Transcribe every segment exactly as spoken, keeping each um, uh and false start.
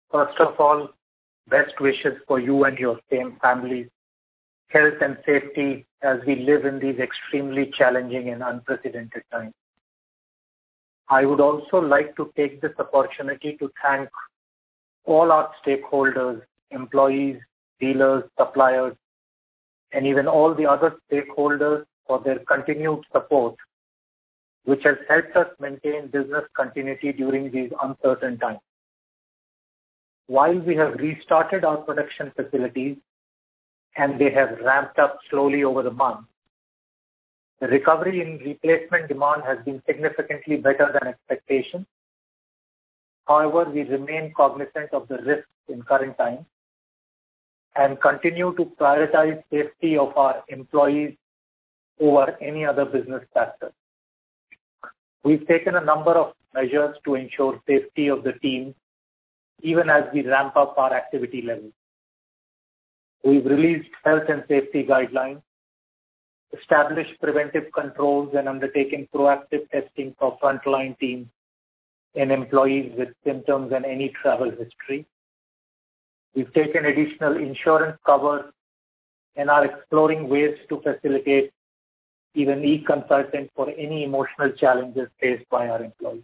First of all, best wishes for you and your same families, health and safety as we live in these extremely challenging and unprecedented times. I would also like to take this opportunity to thank all our stakeholders, employees, dealers, suppliers, and even all the other stakeholders for their continued support, which has helped us maintain business continuity during these uncertain times. While we have restarted our production facilities and they have ramped up slowly over the month, the recovery in replacement demand has been significantly better than expectations. However, we remain cognizant of the risks in current times and continue to prioritize safety of our employees over any other business factor. We've taken a number of measures to ensure safety of the team even as we ramp up our activity levels. We've released health and safety guidelines, established preventive controls and undertaken proactive testing for frontline teams and employees with symptoms and any travel history. We've taken additional insurance covers and are exploring ways to facilitate even e-consultant for any emotional challenges faced by our employees.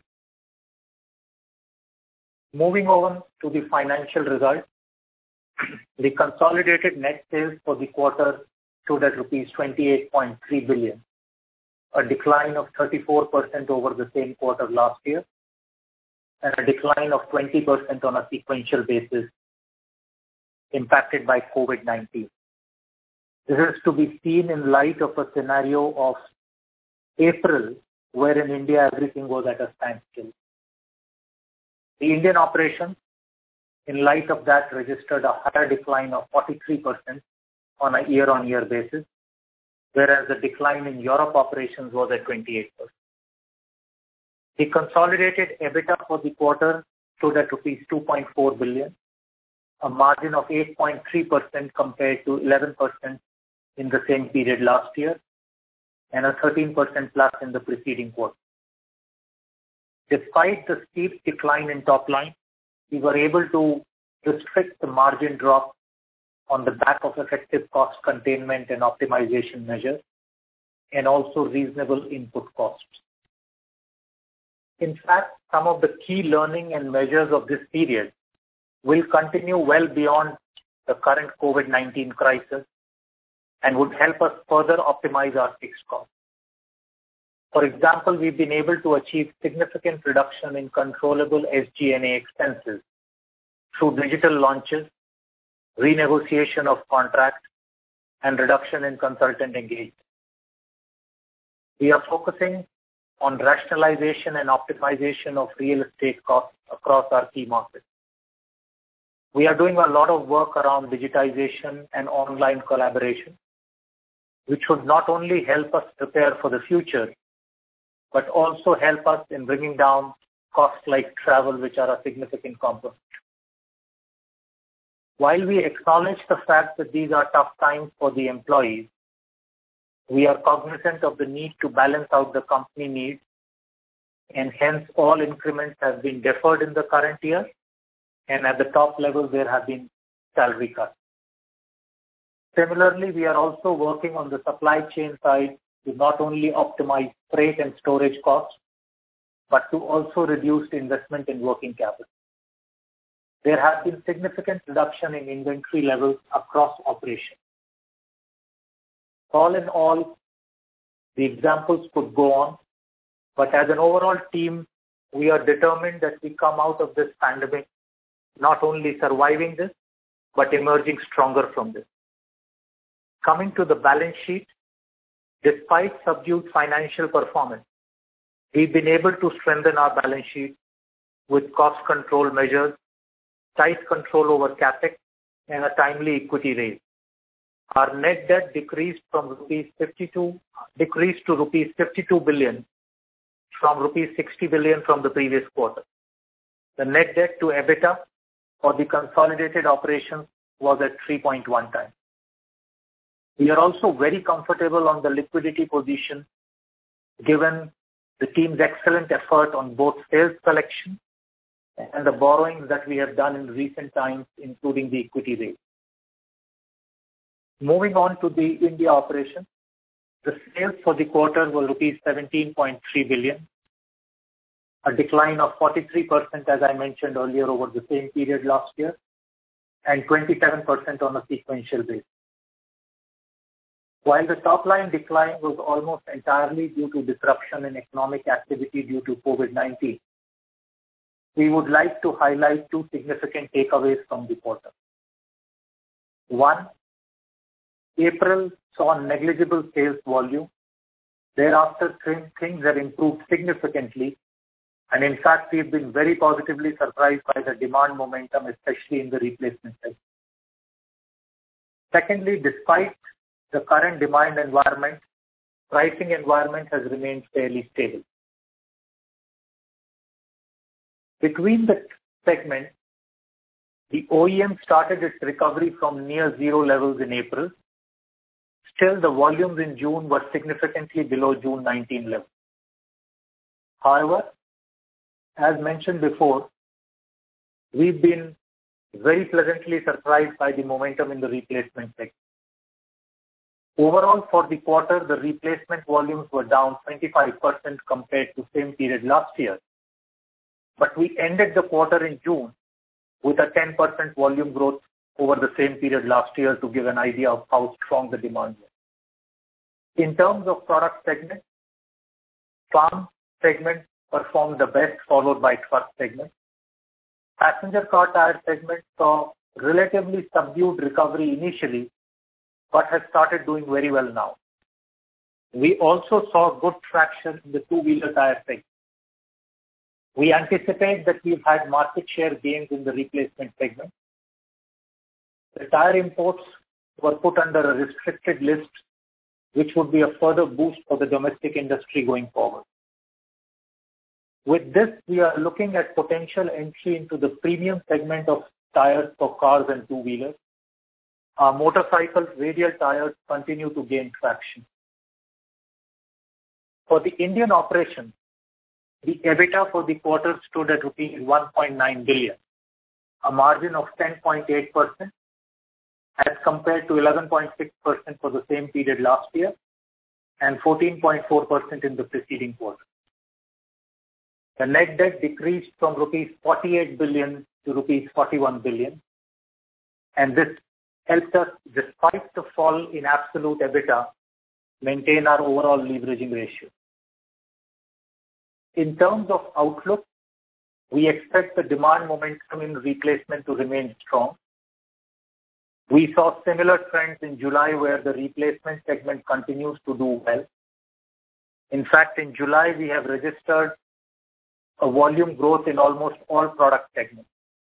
Moving on to the financial results, the consolidated net sales for the quarter stood at rupees twenty-eight point three billion, a decline of thirty-four percent over the same quarter last year, and a decline of twenty percent on a sequential basis impacted by COVID nineteen. This is to be seen in light of a scenario of April, where in India everything was at a standstill. The Indian operations, in light of that, registered a higher decline of forty-three percent on a year-on-year basis, whereas the decline in Europe operations was at twenty-eight percent. The consolidated EBITDA for the quarter stood at rupees two point four billion, a margin of eight point three percent compared to eleven percent in the same period last year, and a thirteen percent plus in the preceding quarter. Despite the steep decline in top line, we were able to restrict the margin drop on the back of effective cost containment and optimization measures, and also reasonable input costs. In fact, some of the key learning and measures of this period will continue well beyond the current COVID nineteen crisis and would help us further optimize our fixed costs. For example, we've been able to achieve significant reduction in controllable S G and A expenses through digital launches, renegotiation of contracts, and reduction in consultant engagement. We are focusing on rationalization and optimization of real estate costs across our key markets. We are doing a lot of work around digitization and online collaboration, which should not only help us prepare for the future, but also help us in bringing down costs like travel, which are a significant component. While we acknowledge the fact that these are tough times for the employees, we are cognizant of the need to balance out the company needs, and hence all increments have been deferred in the current year, and at the top level there have been salary cuts. Similarly, we are also working on the supply chain side to not only optimize freight and storage costs, but to also reduce investment in working capital. There has been significant reduction in inventory levels across operations. All in all, the examples could go on, but as an overall team, we are determined that we come out of this pandemic not only surviving this, but emerging stronger from this. Coming to the balance sheet, despite subdued financial performance, we've been able to strengthen our balance sheet with cost control measures, tight control over capex, and a timely equity raise. Our net debt decreased from rupees fifty-two decreased to rupees fifty-two billion from rupees sixty billion from the previous quarter. The net debt to EBITDA for the consolidated operations was at three point one times. We are also very comfortable on the liquidity position given the team's excellent effort on both sales collection and the borrowings that we have done in recent times, including the equity raise. Moving on to the India operation, the sales for the quarter were rupees seventeen point three billion, a decline of forty-three percent, as I mentioned earlier, over the same period last year, and twenty-seven percent on a sequential basis. While the top line decline was almost entirely due to disruption in economic activity due to COVID nineteen, we would like to highlight two significant takeaways from the quarter. One, April saw negligible sales volume. Thereafter, things have improved significantly, and in fact, we've been very positively surprised by the demand momentum, especially in the replacement segment. Secondly, despite the current demand environment, pricing environment has remained fairly stable. Between the segments, the O E M started its recovery from near zero levels in April. Still, the volumes in June were significantly below June nineteen levels. However, as mentioned before, we've been very pleasantly surprised by the momentum in the replacement segment. Overall, for the quarter, the replacement volumes were down twenty-five percent compared to the same period last year. But we ended the quarter in June with a ten percent volume growth over the same period last year, to give an idea of how strong the demand was. In terms of product segment, farm segment performed the best, followed by truck segment. Passenger car tire segment saw relatively subdued recovery initially, but has started doing very well now. We also saw good traction in the two-wheeler tire segment. We anticipate that we've had market share gains in the replacement segment. The tire imports were put under a restricted list, which would be a further boost for the domestic industry going forward. With this, we are looking at potential entry into the premium segment of tires for cars and two-wheelers. Our motorcycle radial tires continue to gain traction. For the Indian operation, the EBITDA for the quarter stood at rupees one point nine billion, a margin of ten point eight percent, as compared to eleven point six percent for the same period last year and fourteen point four percent in the preceding quarter. The net debt decreased from rupees forty-eight billion to rupees forty-one billion, and this helped us, despite the fall in absolute EBITDA, maintain our overall leveraging ratio. In terms of outlook, we expect the demand momentum in replacement to remain strong. We saw similar trends in July, where the replacement segment continues to do well. In fact, in July, we have registered a volume growth in almost all product segments.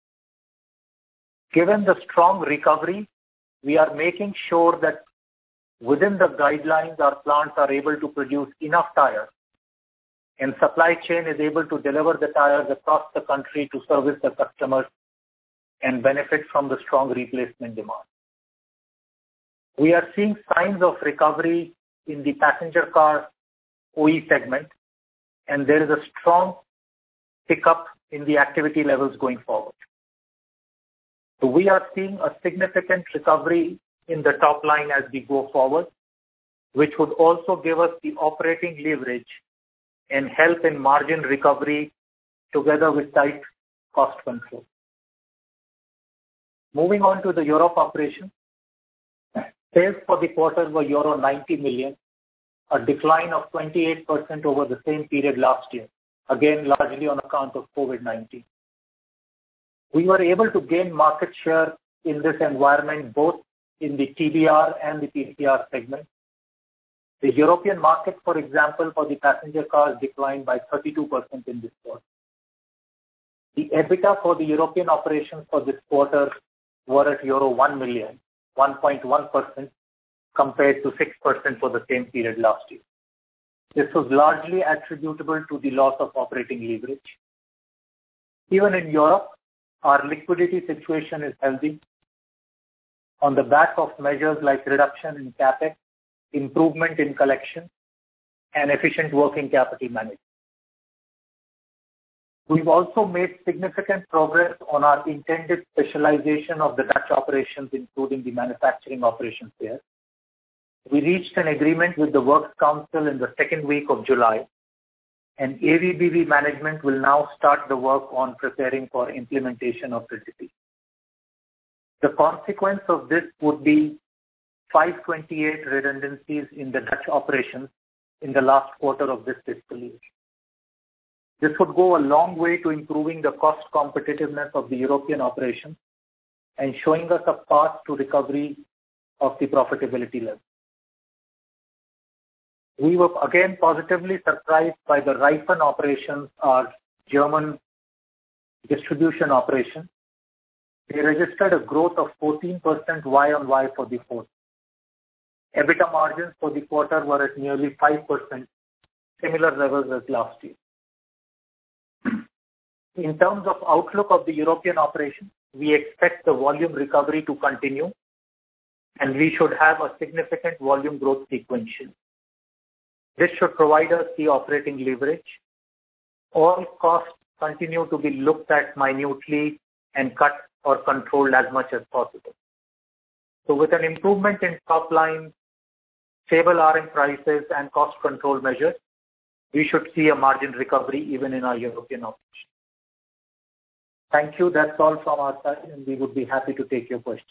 Given the strong recovery, we are making sure that within the guidelines, our plants are able to produce enough tires, and supply chain is able to deliver the tires across the country to service the customers and benefit from the strong replacement demand. We are seeing signs of recovery in the passenger car O E segment, and there is a strong pickup in the activity levels going forward. So we are seeing a significant recovery in the top line as we go forward, which would also give us the operating leverage and help in margin recovery together with tight cost control. Moving on to the Europe operation, sales for the quarter were euro ninety million, a decline of twenty-eight percent over the same period last year, again largely on account of COVID nineteen. We were able to gain market share in this environment, both in the T B R and the P C R segment. The European market, for example, for the passenger cars declined by thirty-two percent in this quarter. The EBITDA for the European operations for this quarter were at euro one million, one point one percent, compared to six percent for the same period last year. This was largely attributable to the loss of operating leverage. Even in Europe, our liquidity situation is healthy on the back of measures like reduction in capex, improvement in collection, and efficient working capital management. We've also made significant progress on our intended specialization of the Dutch operations, including the manufacturing operations there. We reached an agreement with the Works Council in the second week of July, and A V B V management will now start the work on preparing for implementation of recipe. The consequence of this would be five hundred twenty-eight redundancies in the Dutch operations in the last quarter of this fiscal year. This would go a long way to improving the cost competitiveness of the European operations and showing us a path to recovery of the profitability level. We were again positively surprised by the Reifen operations, our German distribution operation. They registered a growth of fourteen percent Y on Y for the quarter. EBITDA margins for the quarter were at nearly five percent, similar levels as last year. In terms of outlook of the European operation, we expect the volume recovery to continue, and we should have a significant volume growth sequentially. This should provide us the operating leverage. All costs continue to be looked at minutely and cut or controlled as much as possible. So with an improvement in top line, stable R M prices and cost control measures, we should see a margin recovery even in our European operation. Thank you. That's all from our side, and we would be happy to take your questions.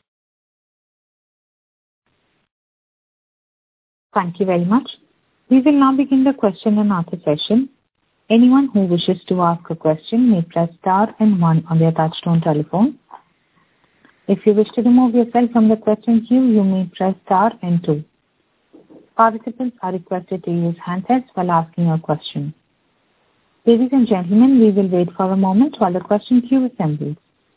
Thank you very much. We will now begin the question and answer session. Anyone who wishes to ask a question may press star and one on their touchtone telephone. If you wish to remove yourself from the question queue, you may press star and two. Participants are requested to use handsets while asking a question. Ladies and gentlemen, we will wait for a moment while the question queue assembles.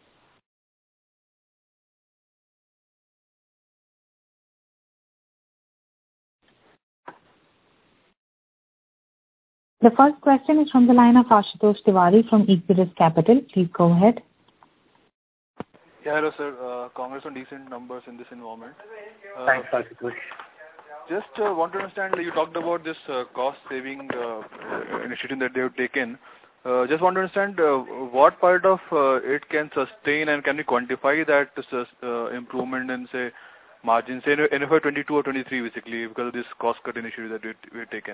The first question is from the line of Ashutosh Tiwari from Equirus Capital. Please go ahead. Yeah, hello sir. Uh, congrats on decent numbers in this environment. Uh, Thanks, Ashutosh. Just uh, want to understand, you talked about this uh, cost-saving uh, initiative that they have taken. Uh, just want to understand uh, what part of uh, it can sustain, and can we quantify that uh, improvement in, say, margins, say, in F Y twenty-two or twenty-three, basically, because of this cost-cut initiative that we have taken?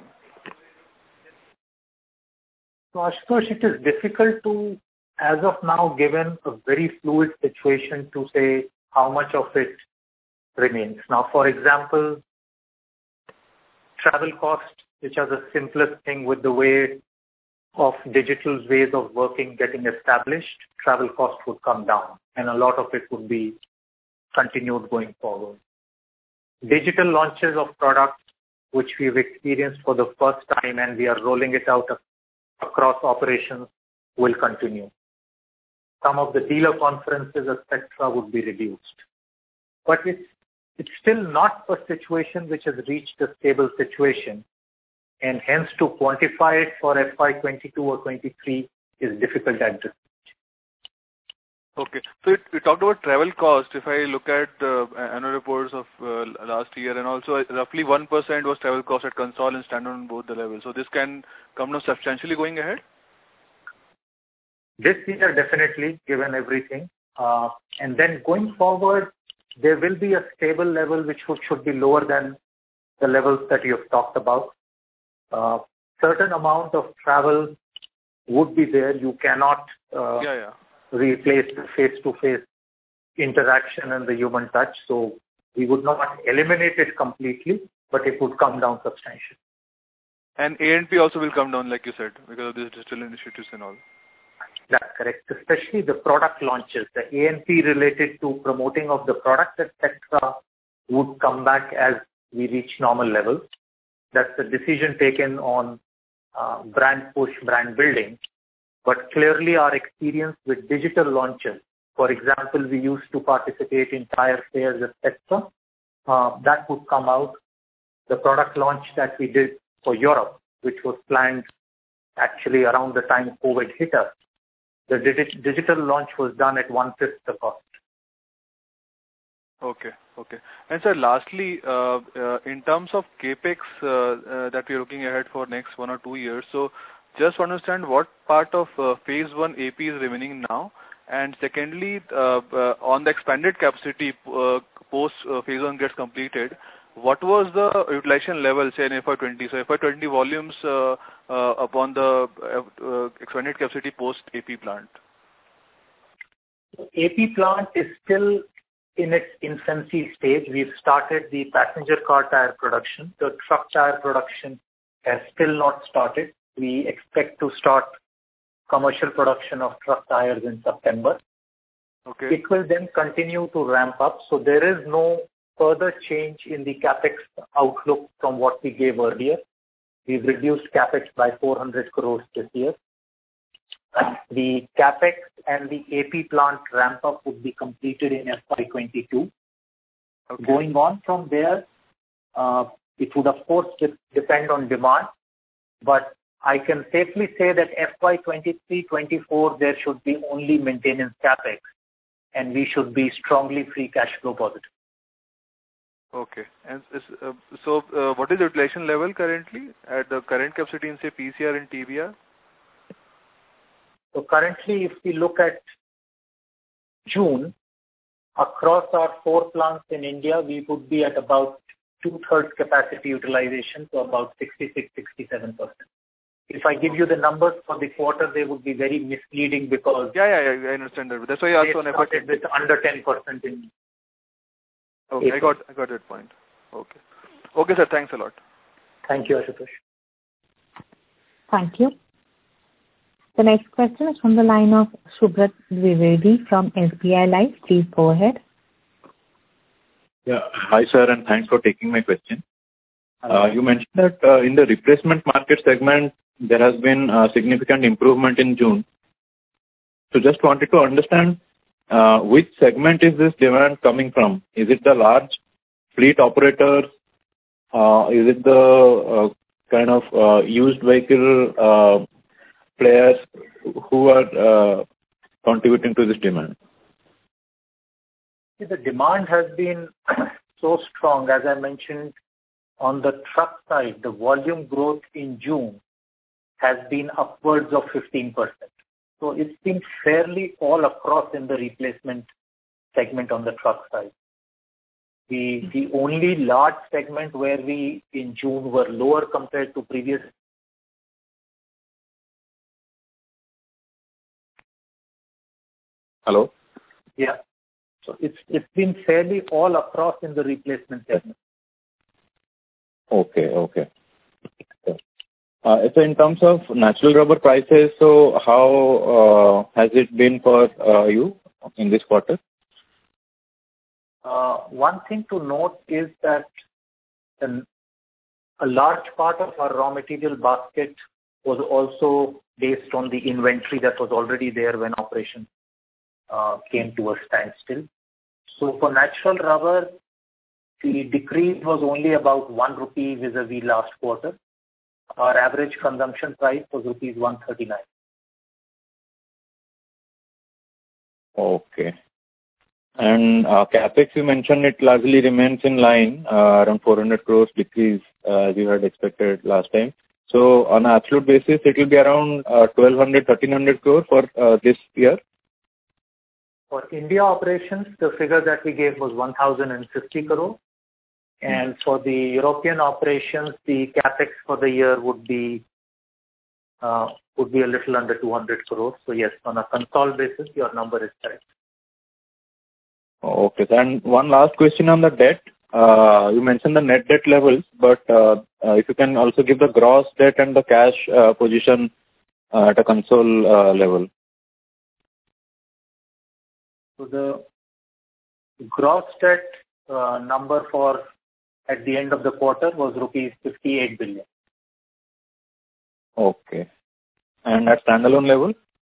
So, Ashutosh, it is difficult to, as of now, given a very fluid situation, to say how much of it remains. Now, for example, travel costs, which are the simplest thing with the way of digital ways of working getting established, travel costs would come down, and a lot of it would be continued going forward. Digital launches of products, which we've experienced for the first time and we are rolling it out across operations, will continue. Some of the dealer conferences, et cetera, would be reduced. But it's, it's still not a situation which has reached a stable situation, and hence to quantify it for F Y twenty-two or twenty-three is difficult at this stage. Okay. So it, we talked about travel cost. If I look at the uh, annual reports of uh, last year, and also uh, roughly one percent was travel cost at console and standalone on both the levels. So this can come down substantially going ahead? This year, definitely, given everything. Uh, and then going forward, there will be a stable level which should, should be lower than the levels that you have talked about. Uh, certain amount of travel would be there. You cannot uh, yeah, yeah. replace the face-to-face interaction and the human touch. So we would not eliminate it completely, but it would come down substantially. And A and P also will come down, like you said, because of these digital initiatives and all. That's correct. Especially the product launches, the A and P related to promoting of the product, et cetera, would come back as we reach normal levels. That's a decision taken on uh, brand push, brand building. But clearly our experience with digital launches, for example, we used to participate in tire fairs, et cetera. Uh, that would come out. The product launch that we did for Europe, which was planned actually around the time COVID hit us, the digi- digital launch was done at one-fifth the cost. Okay, okay. And sir, lastly, uh, uh, in terms of capex uh, uh, that we are looking ahead for next one or two years, so just to understand what part of uh, phase one A P is remaining now. And secondly, uh, uh, on the expanded capacity uh, post uh, phase one gets completed, what was the utilization level, say in F Y twenty? So F Y twenty volumes uh, uh, upon the uh, uh, expanded capacity post A P plant? A P plant is still in its infancy stage. We've started the passenger car tire production. The truck tire production has still not started. We expect to start commercial production of truck tires in September. Okay. It will then continue to ramp up. So there is no further change in the capex outlook from what we gave earlier. We've reduced capex by four hundred crores this year. The capex and the A P plant ramp up would be completed in F Y twenty-two. Okay. Going on from there, uh, it would of course de- depend on demand, but I can safely say that F Y twenty-three twenty-four there should be only maintenance capex, and we should be strongly free cash flow positive. Okay. And uh, so, uh, what is the utilization level currently at the current capacity in say P C R and T B R? So currently, if we look at June, across our four plants in India, we would be at about two-thirds capacity utilization, so about sixty-six, sixty-seven percent. If I give you the numbers for the quarter, they would be very misleading because Yeah, yeah, yeah, I understand that. That's why I asked on they F Y started with under ten percent in Okay, I April. got, I got that point. Okay. Okay, sir, thanks a lot. Thank you, Ashutosh. Thank you. The next question is from the line of Subrat Dwivedi from S B I Life. Please go ahead. Yeah. Hi, sir, and thanks for taking my question. Uh, you mentioned that uh, in the replacement market segment, there has been a significant improvement in June. So just wanted to understand uh, which segment is this demand coming from? Is it the large fleet operators? Uh, is it the uh, kind of uh, used vehicle uh, players who are uh, contributing to this demand? The demand has been so strong, as I mentioned, on the truck side, the volume growth in June has been upwards of fifteen percent. So it's been fairly all across in the replacement segment on the truck side. The, the only large segment where we in June were lower compared to previous Hello? Yeah. So it's it's been fairly all across in the replacement segment. Okay, okay. Uh, so in terms of natural rubber prices, so how uh, has it been for uh, you in this quarter? Uh, one thing to note is that an, a large part of our raw material basket was also based on the inventory that was already there when operation uh, came to a standstill. So for natural rubber, the decrease was only about one rupee vis-a-vis last quarter. Our average consumption price was rupees one thirty-nine. Okay. And uh, capex, you mentioned it largely remains in line, uh, around four hundred crores decrease uh, as you had expected last time. So on an absolute basis, it will be around uh, twelve hundred, thirteen hundred crore for uh, this year. For India operations, the figure that we gave was one thousand fifty crore. And for the European operations, the capex for the year would be uh, would be a little under two hundred crores. So yes, on a consolidated basis, your number is correct. Okay. And one last question on the debt. Uh, you mentioned the net debt levels, but uh, uh, if you can also give the gross debt and the cash uh, position uh, at a console uh, level. So the gross debt uh, number for at the end of the quarter was rupees fifty-eight billion. Okay. And at standalone level?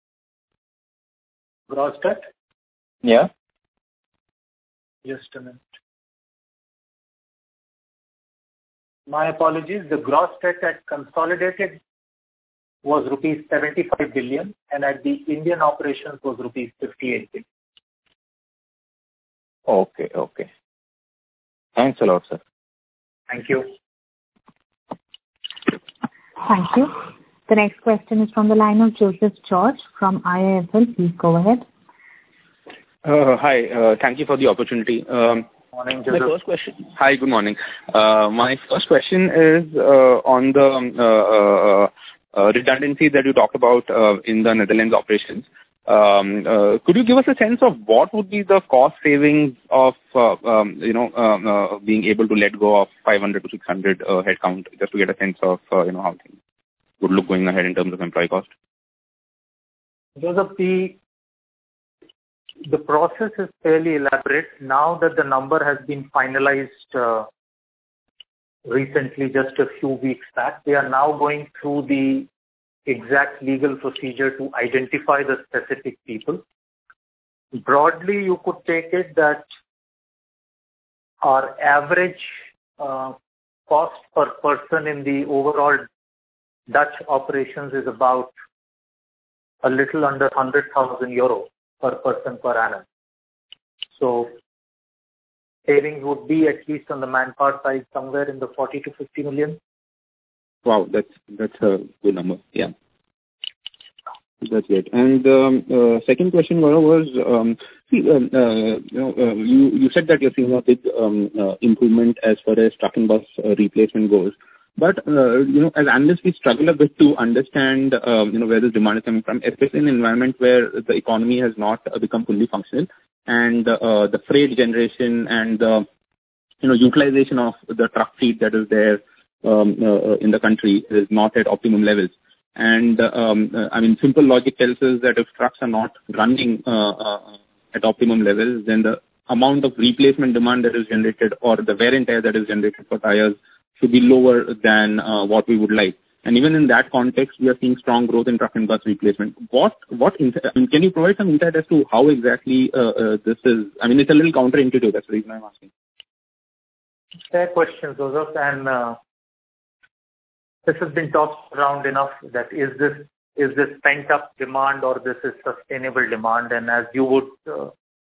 Gross debt? Yeah. Just a minute. My apologies. The gross debt at consolidated was rupees seventy-five billion, and at the Indian operations was rupees fifty-eight billion. Okay, okay. Thanks a lot, sir. Thank you. Thank you. The next question is from the line of Joseph George from I I F L. Please go ahead. Uh, hi, uh, thank you for the opportunity. Um, Morning, Joseph. My first question. Hi, good morning. Uh, my first question is uh, on the um, uh, uh, redundancy that you talked about uh, in the Netherlands operations. Um, uh, could you give us a sense of what would be the cost savings of uh, um, you know um, uh, being able to let go of five hundred to six hundred uh, headcount, just to get a sense of uh, you know how things would look going ahead in terms of employee cost? Joseph, the the process is fairly elaborate. Now that the number has been finalized uh, recently, just a few weeks back, we are now going through the exact legal procedure to identify the specific people. Broadly, you could take it that our average uh, cost per person in the overall Dutch operations is about a little under one hundred thousand euro per person per annum. So savings would be, at least on the manpower side, somewhere in the forty to fifty million. Wow, that's that's a good number. Yeah, that's great. And um, uh, second question, Gaurav, was um, see, um, uh, you know, uh, you you said that you're seeing a big um, uh, improvement as far as truck and bus uh, replacement goes. But uh, you know, as analysts, we struggle a bit to understand um, you know where this demand is coming from, especially in an environment where the economy has not uh, become fully functional, and uh, the freight generation and the you know utilization of the truck fleet that is there um, uh, in the country is not at optimum levels. And um, uh, I mean, simple logic tells us that if trucks are not running uh, uh, at optimum levels, then the amount of replacement demand that is generated, or the wear and tear that is generated for tires, should be lower than uh, what we would like. And even in that context, we are seeing strong growth in truck and bus replacement. What, what, in, I mean, can you provide some insight as to how exactly uh, uh, this is? I mean, it's a little counterintuitive. That's the reason I'm asking. Fair question, Joseph. And uh, this has been tossed around enough that is this is this pent up demand or this is sustainable demand? And as you would uh,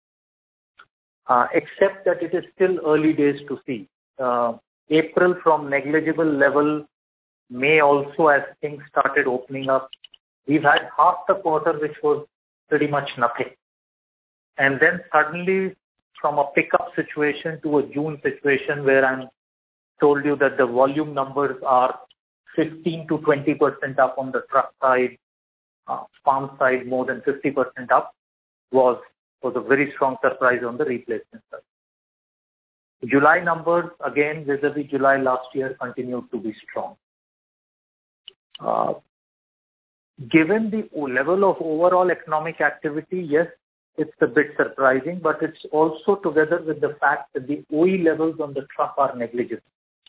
uh, accept that it is still early days to see. Uh, April from negligible level, May also as things started opening up. We've had half the quarter which was pretty much nothing. And then suddenly from a pickup situation to a June situation where I'm told you that the volume numbers are fifteen to twenty percent up on the truck side, uh, farm side more than fifty percent up, was, was a very strong surprise on the replacement side. July numbers, again, vis-a-vis July last year, continued to be strong. Uh, given the level of overall economic activity, yes, it's a bit surprising, but it's also together with the fact that the O E levels on the truck are negligible.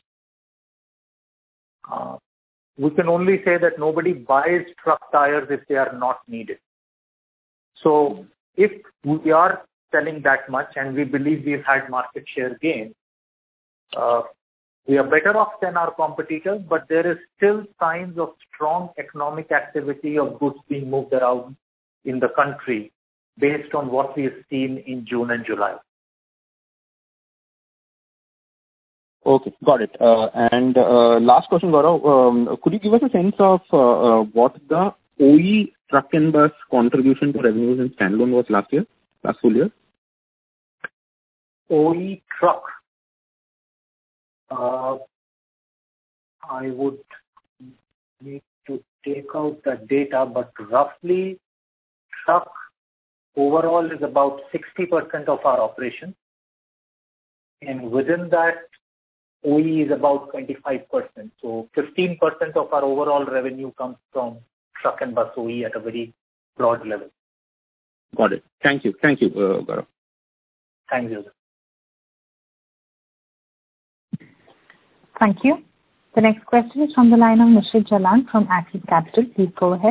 Uh, we can only say that nobody buys truck tires if they are not needed. So if we are selling that much, and we believe we've had market share gain, uh, we are better off than our competitors, but there is still signs of strong economic activity of goods being moved around in the country based on what we have seen in June and July. Okay, got it. Uh, and uh, last question, Gaurav, um, could you give us a sense of uh, uh, what the O E truck and bus contribution to revenues in standalone was last year? Last full year? O E truck. Uh, I would need to take out the data, but roughly truck overall is about sixty percent of our operation. And within that, O E is about twenty-five percent. So fifteen percent of our overall revenue comes from truck and bus O E at a very broad level. Got it. Thank you. Thank you, uh, Gaurav. Thanks, Joseph. Thank you. The next question is from the line of Nishit Jalan from Axis Capital. Please go ahead.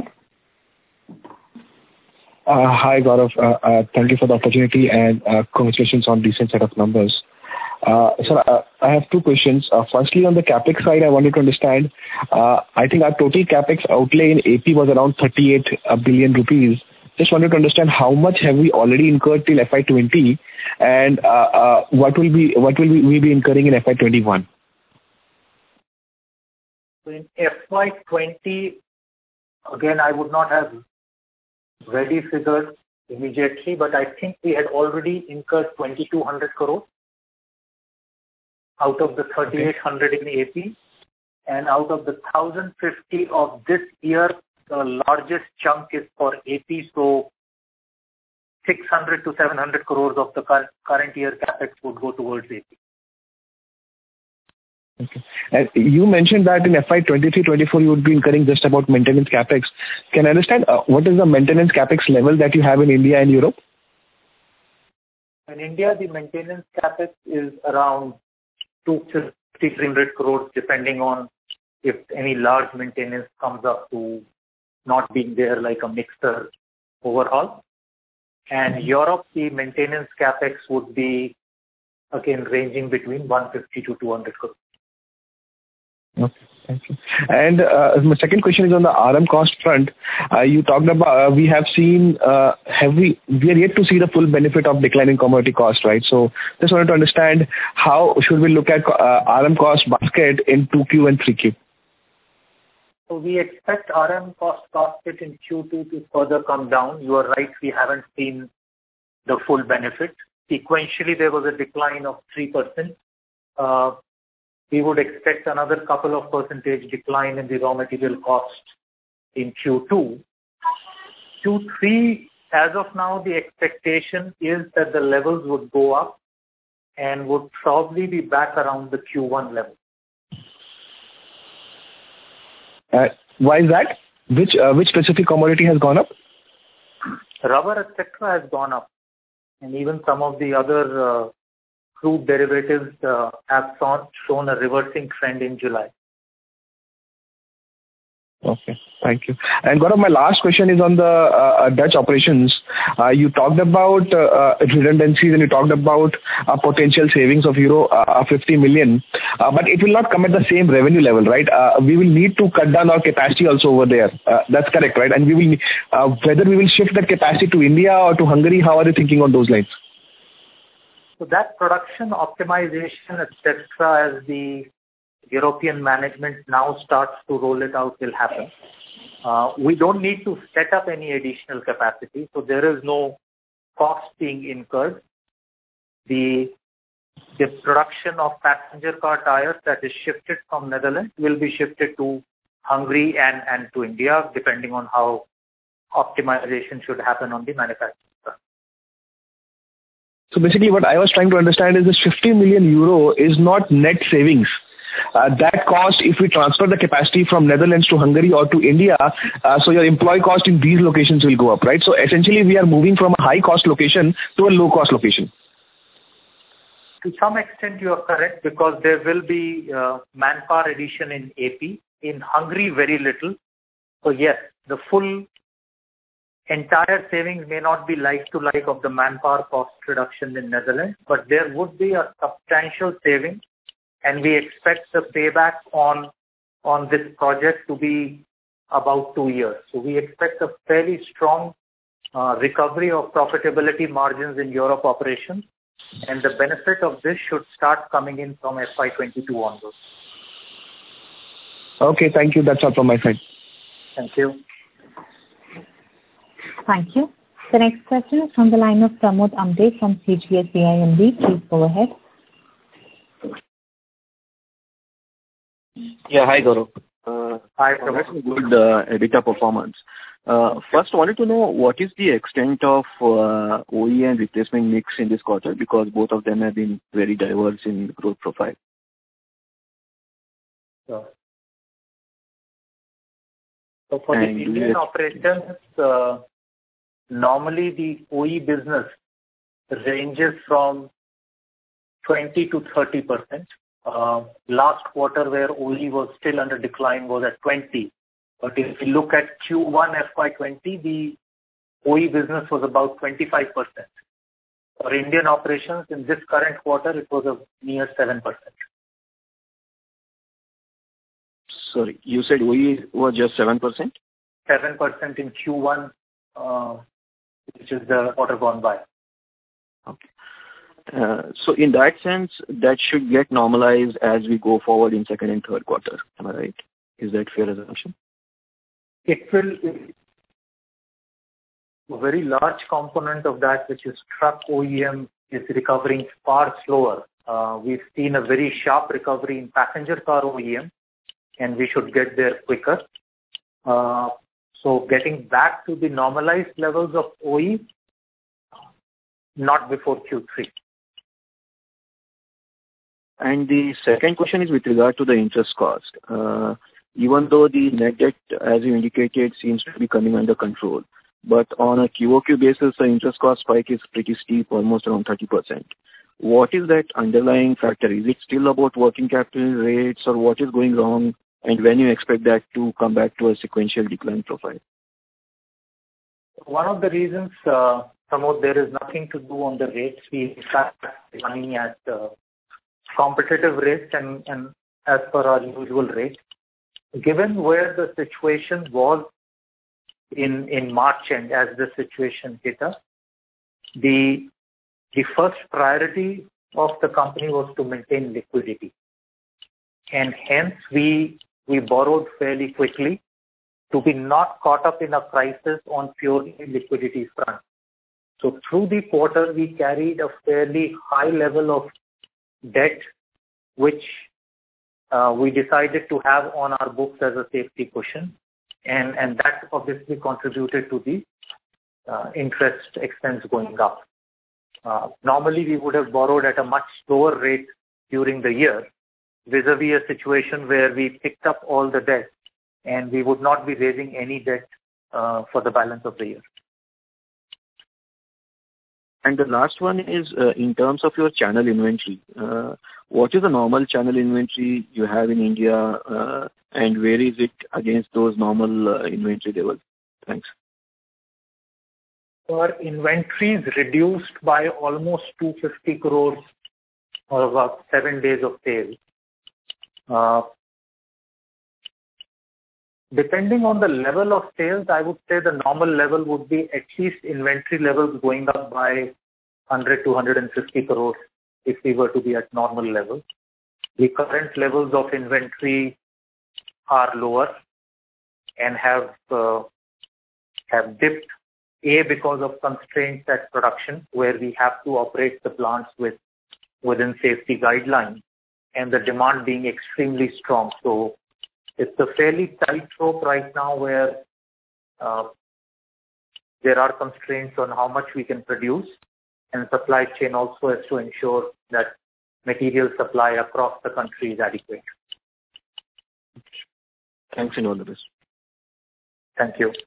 Uh, hi, Gaurav. Uh, uh, thank you for the opportunity and uh, congratulations on decent set of numbers. Uh, so uh, I have two questions. Uh, firstly, on the capex side, I wanted to understand. Uh, I think our total capex outlay in A P was around thirty-eight billion rupees. Just wanted to understand how much have we already incurred till F Y twenty, and uh, uh, what will be what will we, we be incurring in F Y twenty-one? So in F Y twenty, Again, I would not have ready figures immediately, but I think we had already incurred twenty-two hundred crores out of the thirty-eight hundred in A P, and out of the one thousand fifty of this year, the largest chunk is for A P, so six hundred to seven hundred crores of the cur- current year capex would go towards A P. Okay. And you mentioned that in F Y twenty-three twenty-four you would be incurring just about maintenance capex. Can I understand uh, what is the maintenance capex level that you have in India and Europe? In India, the maintenance capex is around two hundred fifty to three hundred crores, depending on if any large maintenance comes up to not being there, like a mixer overhaul. And Europe, the maintenance capex would be again ranging between one hundred fifty to two hundred crores. Okay, thank you. And uh, my second question is on the R M cost front. Uh, you talked about, uh, we have seen, uh, have we, we are yet to see the full benefit of declining commodity cost, right? So just wanted to understand how should we look at uh, R M cost basket in two Q and three Q? So we expect R M cost basket in Q two to further come down. You are right, we haven't seen the full benefit. Sequentially, there was a decline of three percent. Uh, we would expect another couple of percentage decline in the raw material cost in Q two. Q three, as of now, the expectation is that the levels would go up and would probably be back around the Q one level. Uh, why is that? Which uh, which specific commodity has gone up? Rubber, et cetera, has gone up, and even some of the other uh, crude derivatives uh, have shown, shown a reversing trend in July. Okay, thank you. And Gaurav, my last question is on the uh, Dutch operations. Uh, you talked about uh, redundancies and you talked about uh, potential savings of euro uh, fifty million, uh, but it will not come at the same revenue level, right? Uh, we will need to cut down our capacity also over there. Uh, that's correct, right? And we will, uh, whether we will shift that capacity to India or to Hungary, how are you thinking on those lines? So that production optimization, et cetera, as the European management now starts to roll it out, will happen. Uh, we don't need to set up any additional capacity, so there is no cost being incurred. The, the production of passenger car tires that is shifted from Netherlands will be shifted to Hungary and, and to India, depending on how optimization should happen on the manufacturing front. So basically what I was trying to understand is this fifty million euro is not net savings. Uh, that cost, if we transfer the capacity from Netherlands to Hungary or to India, uh, so your employee cost in these locations will go up, right? So essentially we are moving from a high cost location to a low cost location. To some extent you are correct, because there will be uh, manpower addition in A P. In Hungary, very little. So yes, the full entire savings may not be like to like of the manpower cost reduction in Netherlands, but there would be a substantial saving. And we expect the payback on on this project to be about two years. So we expect a fairly strong uh, recovery of profitability margins in Europe operations, and the benefit of this should start coming in from F Y twenty-two onwards. Okay, thank you. That's all from my side. Thank you. Thank you. The next question is from the line of Pramod Amte from C G S C I M B. Please go ahead. Yeah, hi Gaurav. Uh, hi, congrats on good uh, EBITDA performance. Uh, first, wanted to know what is the extent of uh, O E and replacement mix in this quarter, because both of them have been very diverse in growth profile. Sure. So for and the Indian ex- operations, uh, normally the O E business ranges from twenty to thirty percent. Uh, last quarter, where O E was still under decline, was at twenty. But if you look at Q one F Y twenty, the O E business was about twenty-five percent. For Indian operations, in this current quarter, it was a near seven percent. Sorry, you said O E was just seven percent? seven percent in Q one, uh, which is the quarter gone by. Okay. Uh, so in that sense, that should get normalized as we go forward in second and third quarter. Am I right? Is that fair assumption? it will, a very large component of that, which is truck O E M, is recovering far slower. Uh, we've seen a very sharp recovery in passenger car O E M, and we should get there quicker. Uh, so getting back to the normalized levels of O E, not before Q three. And the second question is with regard to the interest cost. Uh, even though the net debt, as you indicated, seems to be coming under control, but on a Q O Q basis, the interest cost spike is pretty steep, almost around thirty percent. What is that underlying factor? Is it still about working capital rates, or what is going wrong, and when you expect that to come back to a sequential decline profile? One of the reasons, uh, Pramod, there is nothing to do on the rates. We start money at uh, competitive rates and, and as per our usual rate. Given where the situation was in, in March and as the situation hit us, the, the first priority of the company was to maintain liquidity. And hence we, we borrowed fairly quickly to be not caught up in a crisis on purely liquidity front. So through the quarter, we carried a fairly high level of debt, which uh, we decided to have on our books as a safety cushion. And, and that obviously contributed to the uh, interest expense going up. Uh, normally, we would have borrowed at a much lower rate during the year, vis-a-vis a situation where we picked up all the debt and we would not be raising any debt uh, for the balance of the year. And the last one is uh, in terms of your channel inventory. Uh, what is the normal channel inventory you have in India, uh, and where is it against those normal uh, inventory levels? Thanks. Our inventories reduced by almost two hundred fifty crores, or about seven days of sales. Uh, depending on the level of sales, I would say the normal level would be at least inventory levels going up by one hundred to one hundred fifty crores if we were to be at normal levels. The current levels of inventory are lower and have uh, have dipped, A, because of constraints at production, where we have to operate the plants with within safety guidelines, and the demand being extremely strong. So it's a fairly tight rope right now where uh, there are constraints on how much we can produce, and supply chain also has to ensure that material supply across the country is adequate. Thanks and all the best. Thank you.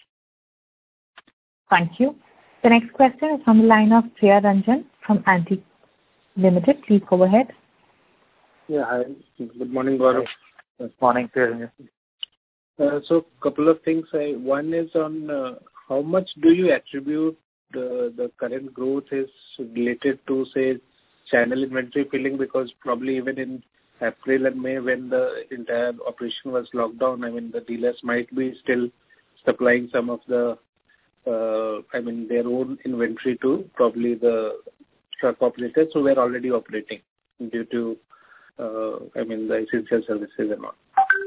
Thank you. The next question is from the line of Priya Ranjan from Antique Limited. Please go ahead. Yeah, hi. Good morning, Gaurav. Good morning, Priya Ranjan. Uh, so, couple of things. I, one is on uh, how much do you attribute the, the current growth is related to, say, channel inventory filling, because probably even in April and May, when the entire operation was locked down, I mean, the dealers might be still supplying some of the, uh, I mean, their own inventory to probably the truck operators who were already operating due to, uh, I mean, the essential services and all.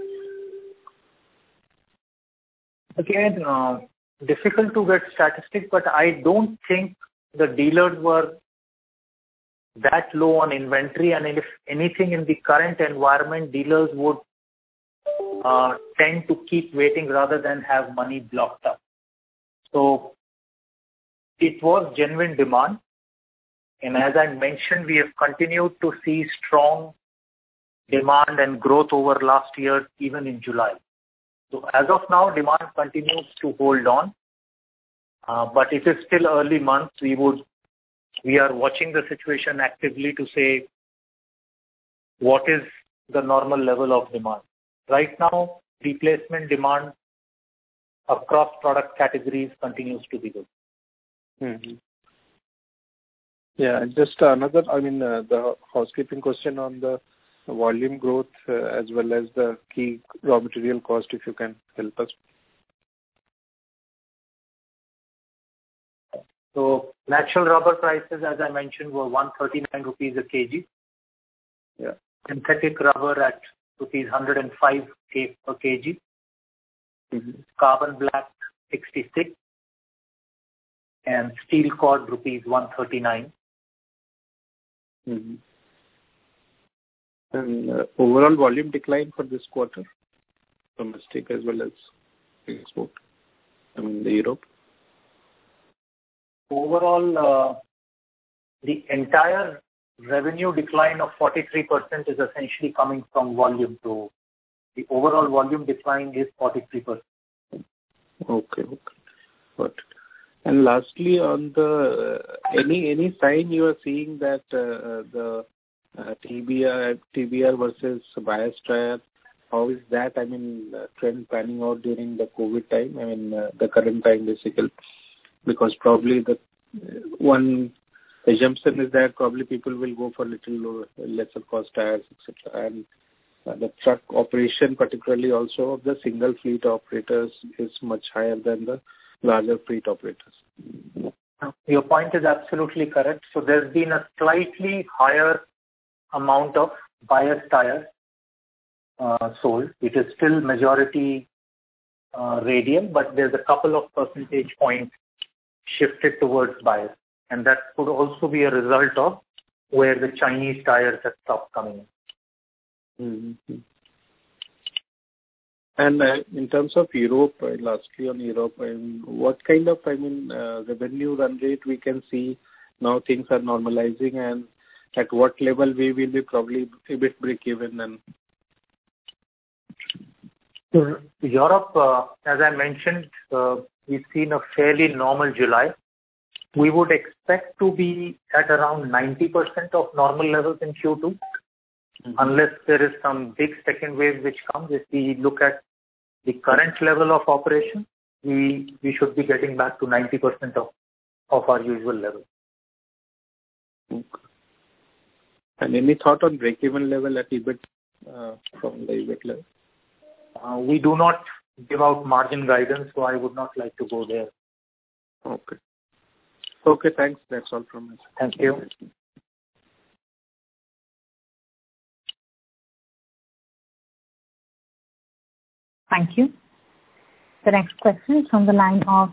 Again, uh, difficult to get statistics, but I don't think the dealers were that low on inventory, and if anything in the current environment, dealers would uh, tend to keep waiting rather than have money blocked up. So it was genuine demand, and as I mentioned, we have continued to see strong demand and growth over last year, even in July. So as of now, demand continues to hold on, uh, but it is still early months. We would We are watching the situation actively to say what is the normal level of demand. Right now, replacement demand across product categories continues to be good. Mm-hmm. Yeah, just another, I mean, uh, the housekeeping question on the volume growth uh, as well as the key raw material cost, if you can help us. So natural rubber prices, as I mentioned, were one hundred thirty-nine rupees a kg. Yeah. Synthetic rubber at rupees one hundred five per kg. mm-hmm. carbon black sixty-six, and steel cord rupees one thirty-nine. Mm-hmm. And uh, overall volume decline for this quarter, domestic as well as export, I mean the Europe. Overall, uh, the entire revenue decline of forty-three percent is essentially coming from volume. So the overall volume decline is forty-three percent. Okay, okay. Got it. And lastly, on the uh, any any sign you are seeing that uh, the uh, T B R T B R versus bias tire, how is that? I mean, uh, trend panning out during the COVID time? I mean, uh, the current time basically, because probably the uh, one assumption is that probably people will go for little lower, lesser cost tires, et cetera. And uh, the truck operation, particularly also of the single fleet operators, is much higher than the larger fleet operators. Your point is absolutely correct. So there's been a slightly higher amount of bias tires uh, sold. It is still majority uh, radial, but there's a couple of percentage points shifted towards bias. And that could also be a result of where the Chinese tires have stopped coming in. Mm-hmm. And uh, in terms of Europe, uh, lastly on Europe, I mean, what kind of, I mean, uh, revenue run rate we can see now things are normalizing, and at what level we will be probably a bit break even? And so Europe, uh, as I mentioned, uh, we've seen a fairly normal July. We would expect to be at around ninety percent of normal levels in Q two. Mm-hmm. Unless there is some big second wave which comes. If we look at the current level of operation, we we should be getting back to ninety percent of, of our usual level. Okay. And any thought on break-even level at EBIT uh, from the EBIT level? Uh, we do not give out margin guidance, so I would not like to go there. Okay. Okay, thanks. That's all from me. Thank you. Thank you. The next question is from the line of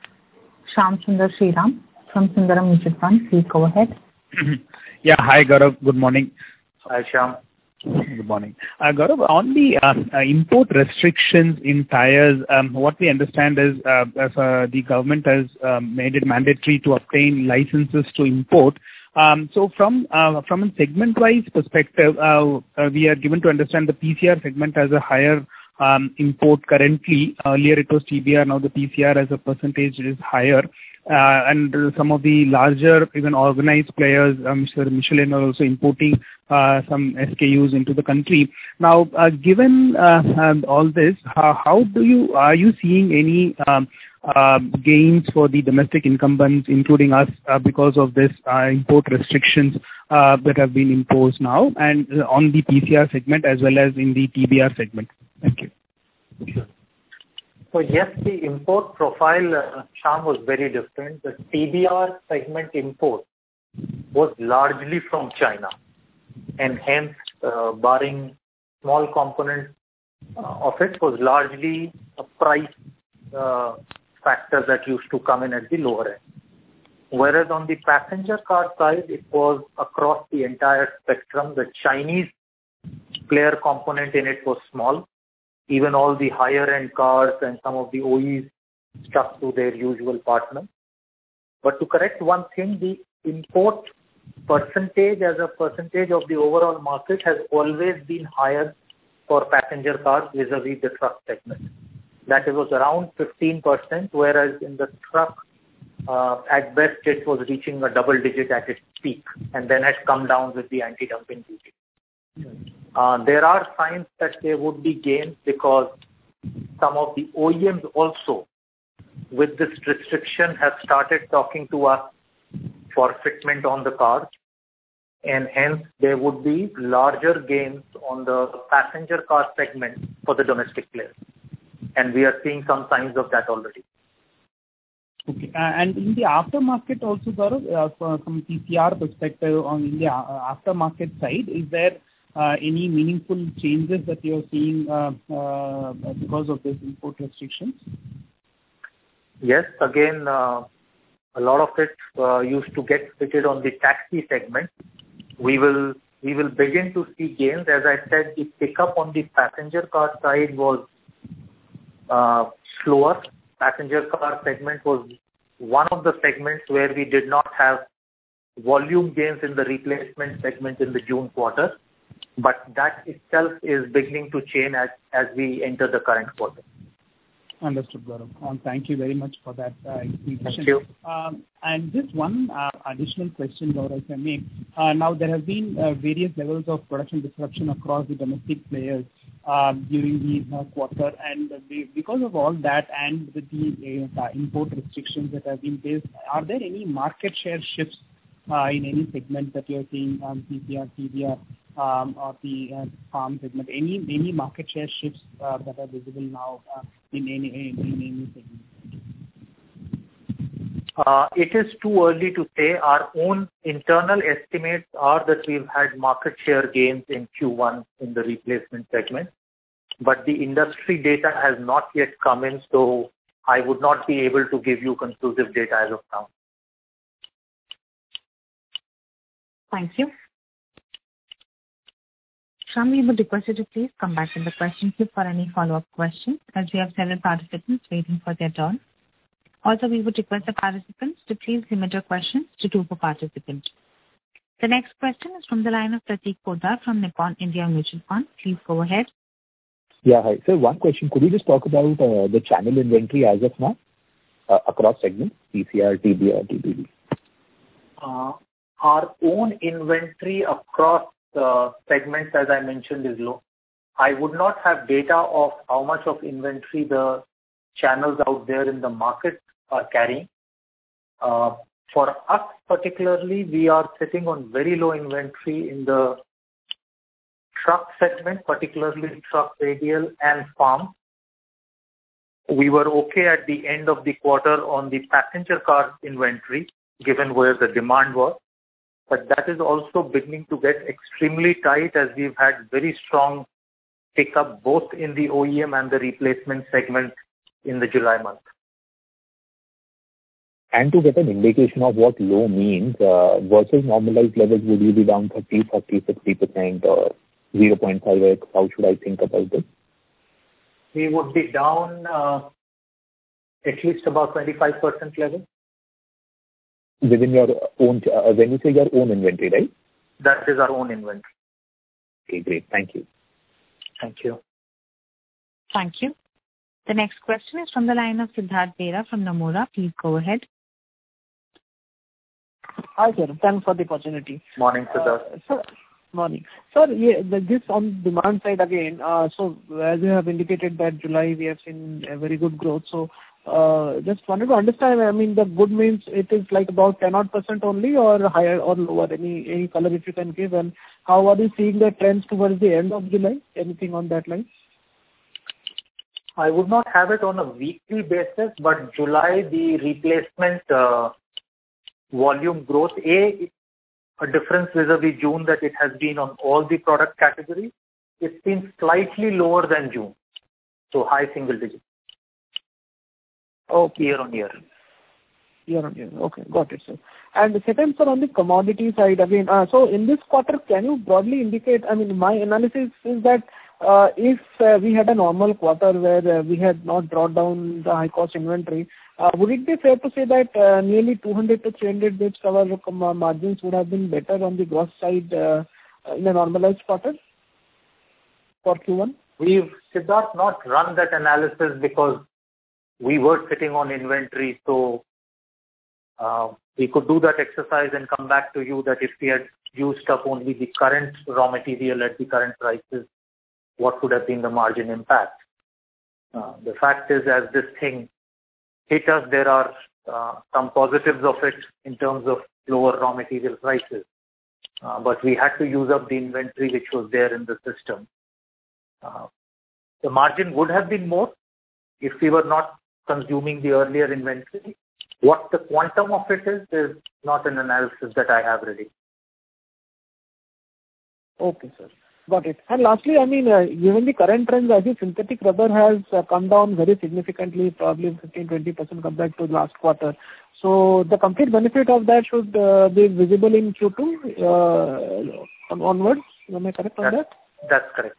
Shyam Sundar Sriram from Sundaram Mutual Fund. Please go ahead. Yeah, hi Gaurav. Good morning. Hi Shyam. Good morning. Uh, Gaurav, on the uh, uh, import restrictions in tires, um, what we understand is uh, as, uh, the government has uh, made it mandatory to obtain licenses to import. Um, so from uh, from a segment-wise perspective, uh, uh, we are given to understand the P C R segment has a higher Um, import currently. Earlier it was T B R, now the P C R as a percentage is higher. Uh, and uh, some of the larger, even organized players, uh, Mister Michelin are also importing uh, some S K Us into the country. Now, uh, given uh, uh, all this, how, how do you, are you seeing any um, uh, gains for the domestic incumbents, including us, uh, because of this uh, import restrictions uh, that have been imposed now, and uh, on the P C R segment as well as in the T B R segment? Thank you. Sure. So yes, the import profile, uh, Shyam, was very different. The T B R segment import was largely from China, and hence, uh, barring small components uh, of it, was largely a price uh, factor that used to come in at the lower end. Whereas on the passenger car side, it was across the entire spectrum. The Chinese player component in it was small. Even all the higher end cars and some of the O Es stuck to their usual partner. But to correct one thing, the import percentage as a percentage of the overall market has always been higher for passenger cars vis-a-vis the truck segment. That it was around fifteen percent, whereas in the truck, uh, at best it was reaching a double digit at its peak and then had come down with the anti-dumping duty. Uh, there are signs that there would be gains because some of the O E Ms also, with this restriction, have started talking to us for fitment on the cars, and hence there would be larger gains on the passenger car segment for the domestic players. And we are seeing some signs of that already. Okay. Uh, and in the aftermarket also, Gaurav, uh, from P C R perspective on in the uh, aftermarket side, is there uh, any meaningful changes that you're seeing uh, uh, because of this import restrictions? Yes, again, uh, a lot of it uh, used to get fitted on the taxi segment. We will we will begin to see gains. As I said, the pickup on the passenger car side was uh, slower. Passenger car segment was one of the segments where we did not have volume gains in the replacement segment in the June quarter, but that itself is beginning to change as, as we enter the current quarter. Understood, Gaurav. Um, thank you very much for that uh, explanation. Thank you. Um, and just one uh, additional question, Gaurav, if I may. Uh, now, there have been uh, various levels of production disruption across the domestic players uh, during the uh, quarter, and the, because of all that and with the uh, import restrictions that have been placed, are there any market share shifts uh, in any segment that you're seeing, um, P C R, T B R, um, or the uh, farm segment? Any any market share shifts uh, that are visible now uh, in any in, in any segment? Uh, it is too early to say. Our own internal estimates are that we've had market share gains in Q one in the replacement segment, but the industry data has not yet come in, so I would not be able to give you conclusive data as of now. Thank you. Shyam, we would request you to please come back in the question queue for any follow-up questions, as we have several participants waiting for their turn. Also, we would request the participants to please limit your questions to two per participant. The next question is from the line of Prateek Poddar from Nippon India Mutual Fund. Please go ahead. Yeah, hi. So one question. Could you just talk about uh, the channel inventory as of now uh, across segments, P C R, T B R, T B D? Uh, our own inventory across uh, segments, as I mentioned, is low. I would not have data of how much of inventory the channels out there in the market are carrying. Uh, for us particularly, we are sitting on very low inventory in the truck segment, particularly truck radial and farm. We were okay at the end of the quarter on the passenger car inventory, given where the demand was. But that is also beginning to get extremely tight as we've had very strong pickup both in the O E M and the replacement segment in the July month. And to get an indication of what low means, uh, versus normalized levels, would you be down thirty, forty, fifty percent or zero point five x? How should I think about this? We would be down uh, at least about twenty-five percent level. Within your own, uh, when you say your own inventory, right? That is our own inventory. Okay, great. Thank you. Thank you. Thank you. The next question is from the line of Siddharth Bera from Nomura. Please go ahead. Hi, sir. Thanks for the opportunity. Morning, Siddharth. Uh, sir, morning. Sir, yeah, this on demand side again, uh, so as you have indicated that July we have seen a very good growth. So uh, just wanted to understand, I mean, the good means it is like about ten odd percent only or higher or lower? Any any color if you can give, and how are you seeing the trends towards the end of July? Anything on that line? I would not have it on a weekly basis, but July, the replacement uh, volume growth, A, a difference vis-a-vis June that it has been on all the product categories. It's been slightly lower than June, so high single digits. Okay. Year on year. Year on year. Okay, got it, sir. And the second, sir, on the commodity side again, uh, so in this quarter, can you broadly indicate, I mean, my analysis is that uh, if uh, we had a normal quarter where uh, we had not brought down the high cost inventory, uh, would it be fair to say that uh, nearly two hundred to three hundred basis points our margins would have been better on the gross side uh, in a normalized quarter for Q one? We've, Siddharth, not run that analysis because we were sitting on inventory, so uh, we could do that exercise and come back to you that if we had used up only the current raw material at the current prices, what would have been the margin impact. Uh, the fact is, as this thing hit us, there are uh, some positives of it in terms of lower raw material prices. Uh, but we had to use up the inventory which was there in the system. Uh, the margin would have been more if we were not consuming the earlier inventory. What the quantum of it is, is not an analysis that I have ready. Okay, sir. Got it. And lastly, I mean, uh, given the current trends, I think synthetic rubber has uh, come down very significantly, probably fifteen to twenty percent compared to last quarter. So the complete benefit of that should uh, be visible in Q two uh, onwards. Am I correct on that? That's correct.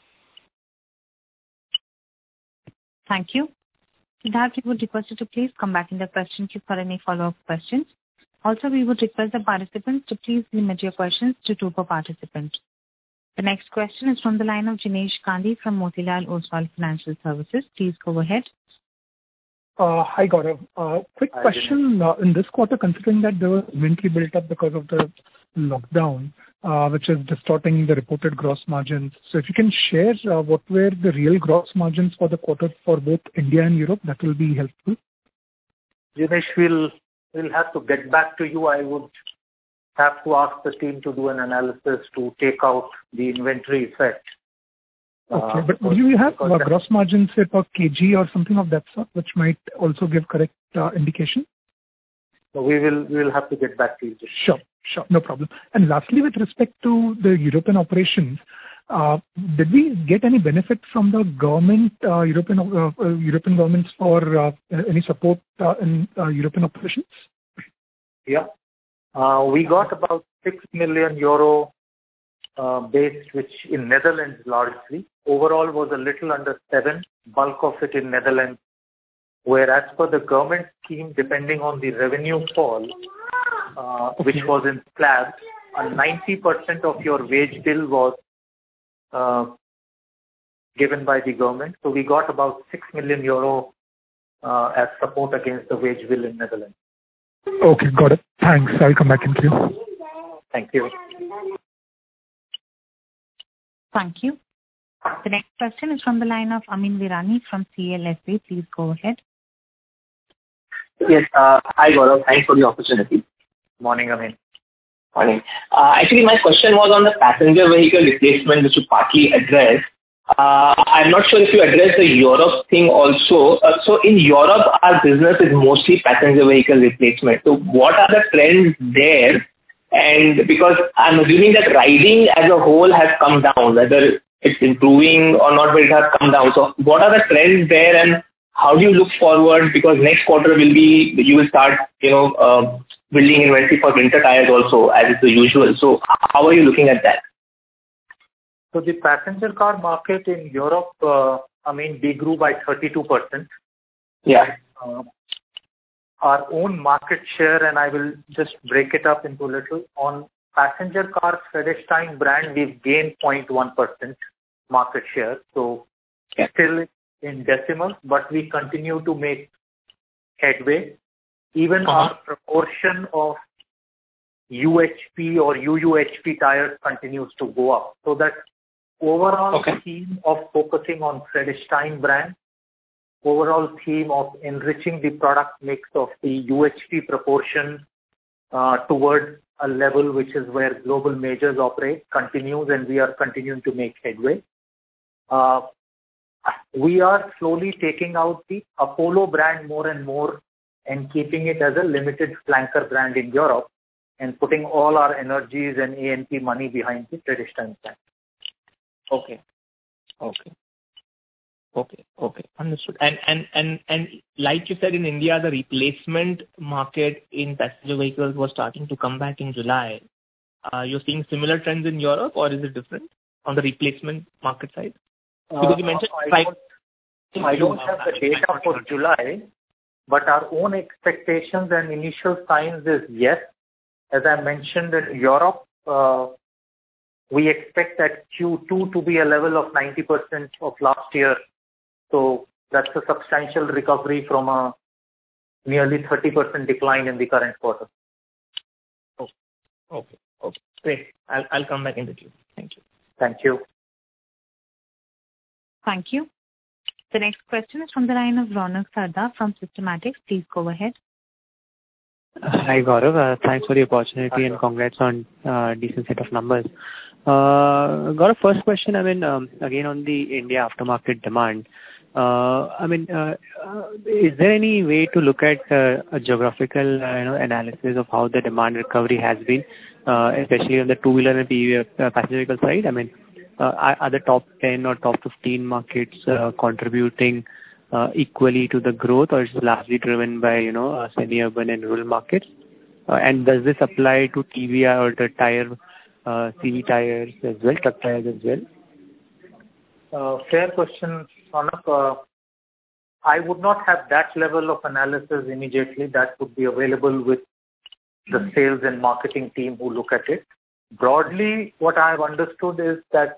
Thank you. With that, we would request you to please come back in the question queue for any follow-up questions. Also, we would request the participants to please limit your questions to two per participant. The next question is from the line of Jinesh Gandhi from Motilal Oswal Financial Services. Please go ahead. Uh, hi, Gaurav. Uh, quick Hi, question. Uh, in this quarter, considering that there was inventory built up because of the lockdown, uh, which is distorting the reported gross margins. So if you can share uh, what were the real gross margins for the quarter for both India and Europe, that will be helpful. Jinesh, we'll, we'll have to get back to you. I would have to ask the team to do an analysis to take out the inventory effect. Okay, Uh, but because- do you have because uh, that- gross margins say per kg or something of that sort, which might also give correct uh, indication? So we will we will have to get back to you. Sure, sure, no problem. And lastly, with respect to the European operations, uh, did we get any benefit from the government, uh, European uh, uh, European governments for uh, any support uh, in uh, European operations? Yeah. Uh, we got about six million euro uh, based, which in Netherlands largely. Overall was a little under seven, bulk of it in Netherlands, where as per the government scheme, depending on the revenue fall, uh, Okay. which was in slabs, uh, ninety percent of your wage bill was uh, given by the government. So we got about six million euro uh, as support against the wage bill in Netherlands. Okay, got it. Thanks. I'll come back in queue. Thank you. Thank you. The next question is from the line of Amin Virani from C L S A. Please go ahead. Yes. Uh, hi, Gaurav. Thanks for the opportunity. Morning, Amin. Morning. Uh, actually, my question was on the passenger vehicle replacement, which you partly addressed. Uh, I'm not sure if you addressed the Europe thing also. Uh, so in Europe, our business is mostly passenger vehicle replacement. So what are the trends there? And because I'm assuming that riding as a whole has come down, whether it's improving or not, but it has come down. So what are the trends there, and how do you look forward? Because next quarter will be, you will start, you know, uh, building inventory for winter tires also, as is the usual. So how are you looking at that? So the passenger car market in Europe, uh, I mean, they grew by thirty-two percent. Yeah. Uh, our own market share, and I will just break it up into a little. On passenger car Vredestein brand, we've gained zero point one percent market share. So yeah. Still in decimals, but we continue to make headway. Even uh-huh. our proportion of U H P or U U H P tires continues to go up. So that overall okay. theme of focusing on Vredestein brand, overall theme of enriching the product mix of the U H P proportion uh, towards a level which is where global majors operate continues, and we are continuing to make headway. Uh, we are slowly taking out the Apollo brand more and more and keeping it as a limited flanker brand in Europe and putting all our energies and A and P money behind the Vredestein brand. Okay. Okay. Okay. Okay. Understood. And, and, and, and like you said, in India, the replacement market in passenger vehicles was starting to come back in July. Uh, you're seeing similar trends in Europe, or is it different on the replacement market side? Because you mentioned Uh, I, five, don't, I don't have the data for July, but our own expectations and initial signs is yes. As I mentioned, in Europe, uh, we expect that Q two to be a level of ninety percent of last year. So that's a substantial recovery from a nearly thirty percent decline in the current quarter. Okay. Okay. Okay. Great. I'll, I'll come back in the queue. Thank you. Thank you. Thank you. The next question is from the line of Ronak Sarda from Systematics. Please go ahead. Hi, Gaurav. Uh, thanks for the opportunity and congrats on uh, decent set of numbers. Uh, Gaurav, first question, I mean, um, again on the India aftermarket demand. Uh, I mean, uh, uh, is there any way to look at uh, a geographical uh, you know, analysis of how the demand recovery has been, uh, especially on the two-wheeler and P V, uh, passenger vehicle side? I mean, uh, are, are the top ten or top fifteen markets uh, contributing uh, equally to the growth, or is it largely driven by, you know, uh, semi-urban and rural markets? Uh, and does this apply to T B R or the tire, uh, C V tires as well, truck tires as well? Uh, fair question, Sanak. Uh, I would not have that level of analysis immediately. That would be available with the sales and marketing team who look at it. Broadly, what I have understood is that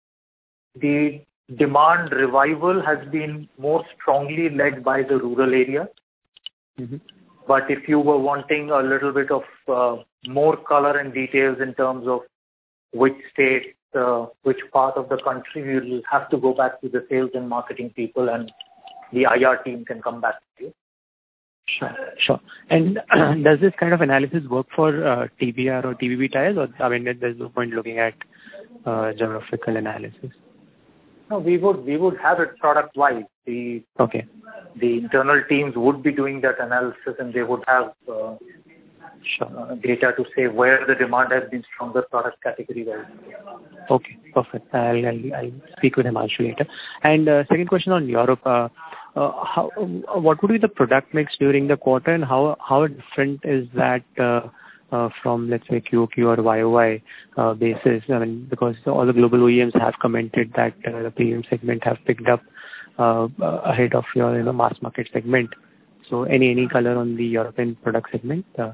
the demand revival has been more strongly led by the rural area. Mm-hmm. But if you were wanting a little bit of uh, more color and details in terms of which state, uh, which part of the country, we will have to go back to the sales and marketing people, and the I R team can come back to you. Sure, sure. And does this kind of analysis work for uh, T B R or T B B tires, or I mean, there's no point looking at uh, geographical analysis? No, we would we would have it product wise. The okay. The internal teams would be doing that analysis, and they would have uh, sure. uh, data to say where the demand has been stronger product category wise. Okay, perfect. I'll, I'll, I'll speak with Himanshu later. And uh, second question on Europe. Uh, uh, how what would be the product mix during the quarter, and how how different is that uh, uh, from, let's say, Q O Q or Y O Y uh, basis? I mean, because all the global O E Ms have commented that uh, the premium segment have picked up uh, ahead of your, you know, mass market segment. So, any any color on the European product segment? Uh,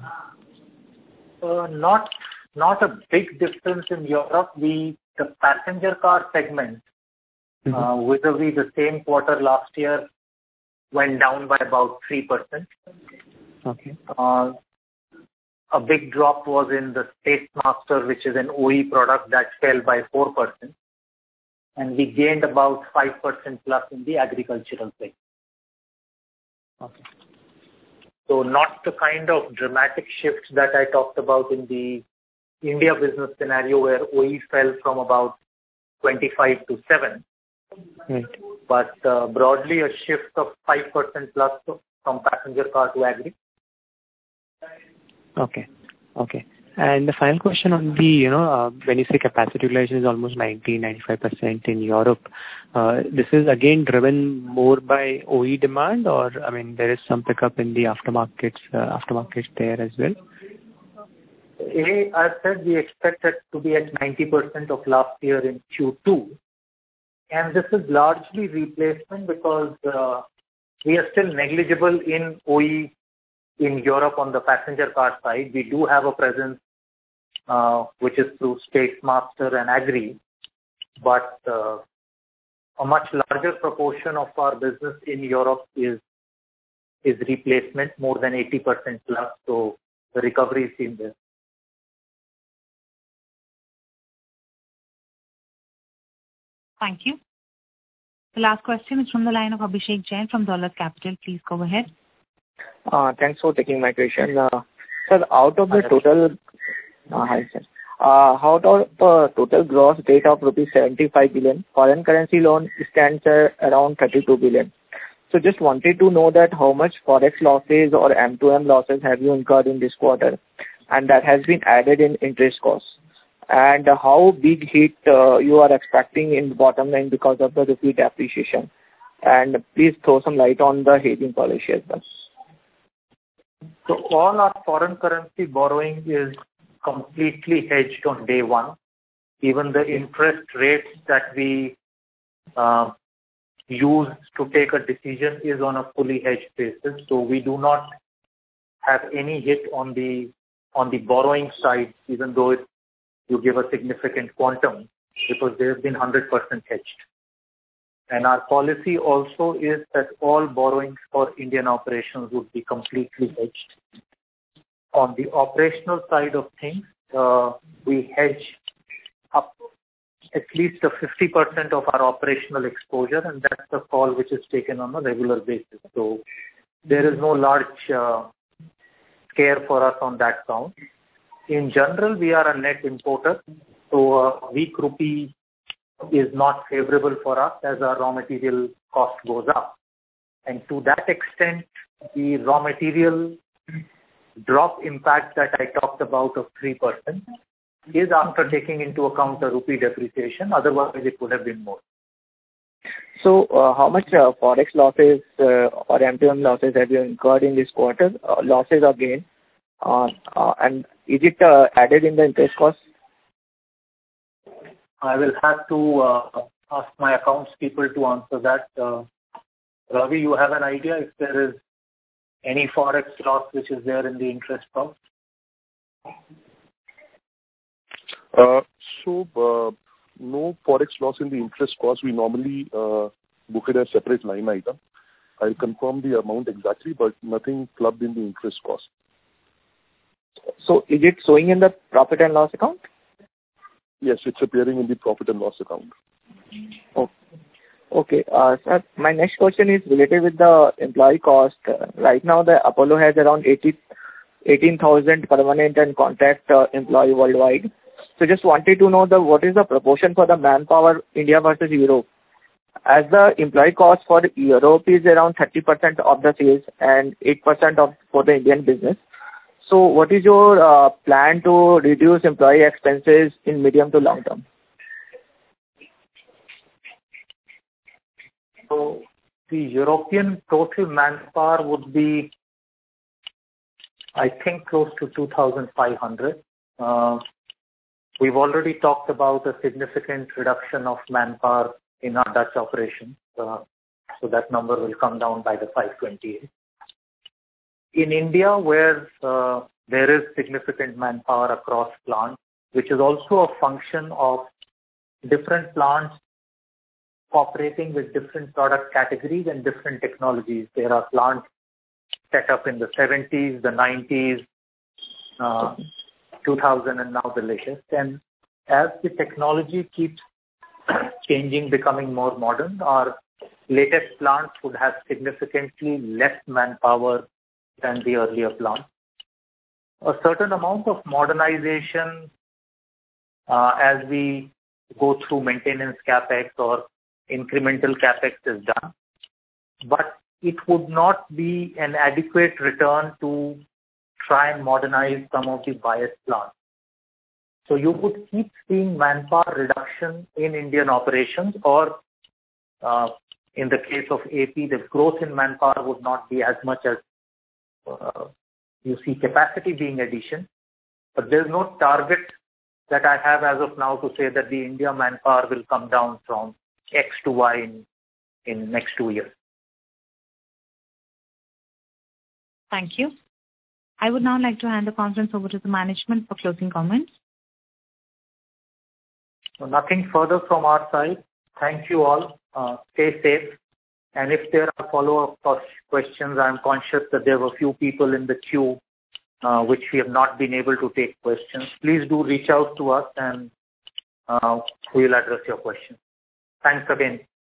uh, not not a big difference in Europe. We the passenger car segment, mm-hmm. uh, vis-a-vis the same quarter last year, went down by about three percent. Okay. Uh, a big drop was in the Spacemaster, which is an O E product, that fell by four percent. And we gained about five percent plus in the agricultural segment. Okay. So not the kind of dramatic shifts that I talked about in the India business scenario, where O E fell from about twenty-five to seven. Right. But uh, broadly a shift of five percent plus from passenger car to agri. Okay. Okay. And the final question on the, you know, uh, when you say capacity utilization is almost ninety, ninety-five percent in Europe, uh, this is again driven more by O E demand, or, I mean, there is some pickup in the aftermarkets, uh, aftermarkets there as well? A, I said we expect it to be at ninety percent of last year in Q two. And this is largely replacement because uh, we are still negligible in O E in Europe on the passenger car side. We do have a presence uh, which is through Spacemaster and Agri, but uh, a much larger proportion of our business in Europe is is replacement, more than eighty percent plus. So the recovery is in there. Thank you. The last question is from the line of Abhishek Jain from Dolat Capital. Please go ahead. Uh, thanks for taking my question. Uh, sir, out of the total, uh, hi sir, uh, out of the total gross debt of rupees seventy-five billion, foreign currency loan stands at around thirty-two billion. So just wanted to know that how much forex losses or M two M losses have you incurred in this quarter, and that has been added in interest costs. And how big hit uh, you are expecting in the bottom line because of the rupee depreciation. And please throw some light on the hedging policy as well. So all our foreign currency borrowing is completely hedged on day one. Even the interest rates that we uh, use to take a decision is on a fully hedged basis. So we do not have any hit on the on the borrowing side, even though it you give a significant quantum, because they have been one hundred percent hedged. And our policy also is that all borrowings for Indian operations would be completely hedged. On the operational side of things, uh, we hedge up at least a fifty percent of our operational exposure, and that's a call which is taken on a regular basis. So there is no large uh, scare for us on that count. In general, we are a net importer, so a weak rupee is not favorable for us as our raw material cost goes up. And to that extent, the raw material drop impact that I talked about of three percent is after taking into account the rupee depreciation. Otherwise, it would have been more. So, uh, how much uh, forex losses uh, or M T M losses have you incurred in this quarter? Uh, losses or gain? Uh, uh, and is it uh, added in the interest cost? I will have to uh, ask my accounts people to answer that. Uh, Ravi, you have an idea if there is any forex loss which is there in the interest cost? Uh, so, uh, no forex loss in the interest cost. We normally uh, book it as separate line item. I'll confirm the amount exactly, but nothing clubbed in the interest cost. So, is it showing in the profit and loss account? Yes, it's appearing in the profit and loss account. Okay. Okay. Uh, sir, my next question is related with the employee cost. Uh, right now, the Apollo has around eighteen thousand permanent and contract uh, employee worldwide. So just wanted to know the what is the proportion for the manpower India versus Europe. As the employee cost for Europe is around thirty percent of the sales and eight percent of for the Indian business. So what is your uh, plan to reduce employee expenses in medium to long term? So the European total manpower would be, I think, close to two thousand five hundred. Uh, we've already talked about a significant reduction of manpower in our Dutch operations. Uh, so that number will come down by the five twenty-eight. In India, where uh, there is significant manpower across plants, which is also a function of different plants operating with different product categories and different technologies. There are plants set up in the seventies, the nineties, uh, two thousand, and now the latest. And as the technology keeps changing, becoming more modern, our latest plants would have significantly less manpower than the earlier plants. A certain amount of modernization uh, as we go through maintenance capex or incremental capex is done, but it would not be an adequate return to try and modernize some of the biased plants. So you would keep seeing manpower reduction in Indian operations, or uh, in the case of A P, the growth in manpower would not be as much as uh, you see capacity being addition. But there's no target that I have as of now to say that the India manpower will come down from X to Y in, in next two years. Thank you. I would now like to hand the conference over to the management for closing comments. So nothing further from our side. Thank you all. Uh, stay safe. And if there are follow-up questions, I'm conscious that there were a few people in the queue uh, which we have not been able to take questions. Please do reach out to us and uh, we will address your questions. Thanks again.